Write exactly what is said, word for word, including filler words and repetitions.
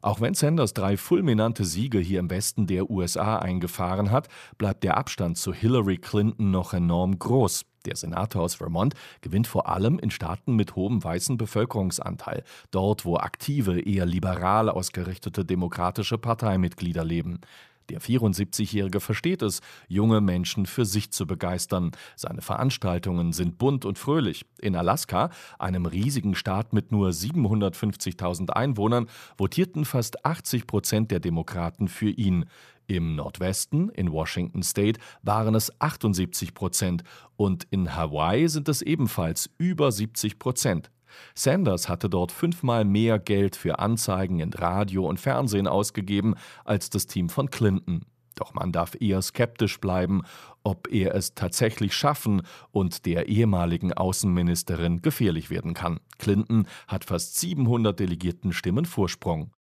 Auch wenn Sanders drei fulminante Siege hier im Westen der U S A eingefahren hat, bleibt der Abstand zu Hillary Clinton noch enorm groß. Der Senator aus Vermont gewinnt vor allem in Staaten mit hohem weißen Bevölkerungsanteil, dort wo aktive, eher liberal ausgerichtete demokratische Parteimitglieder leben. Der vierundsiebzigjährige versteht es, junge Menschen für sich zu begeistern. Seine Veranstaltungen sind bunt und fröhlich. In Alaska, einem riesigen Staat mit nur siebenhundertfünfzigtausend Einwohnern, votierten fast achtzig Prozent der Demokraten für ihn. Im Nordwesten, in Washington State, waren es achtundsiebzig Prozent und in Hawaii sind es ebenfalls über siebzig Prozent. Sanders hatte dort fünfmal mehr Geld für Anzeigen in Radio und Fernsehen ausgegeben als das Team von Clinton. Doch man darf eher skeptisch bleiben, ob er es tatsächlich schaffen und der ehemaligen Außenministerin gefährlich werden kann. Clinton hat fast siebenhundert Delegiertenstimmen Vorsprung.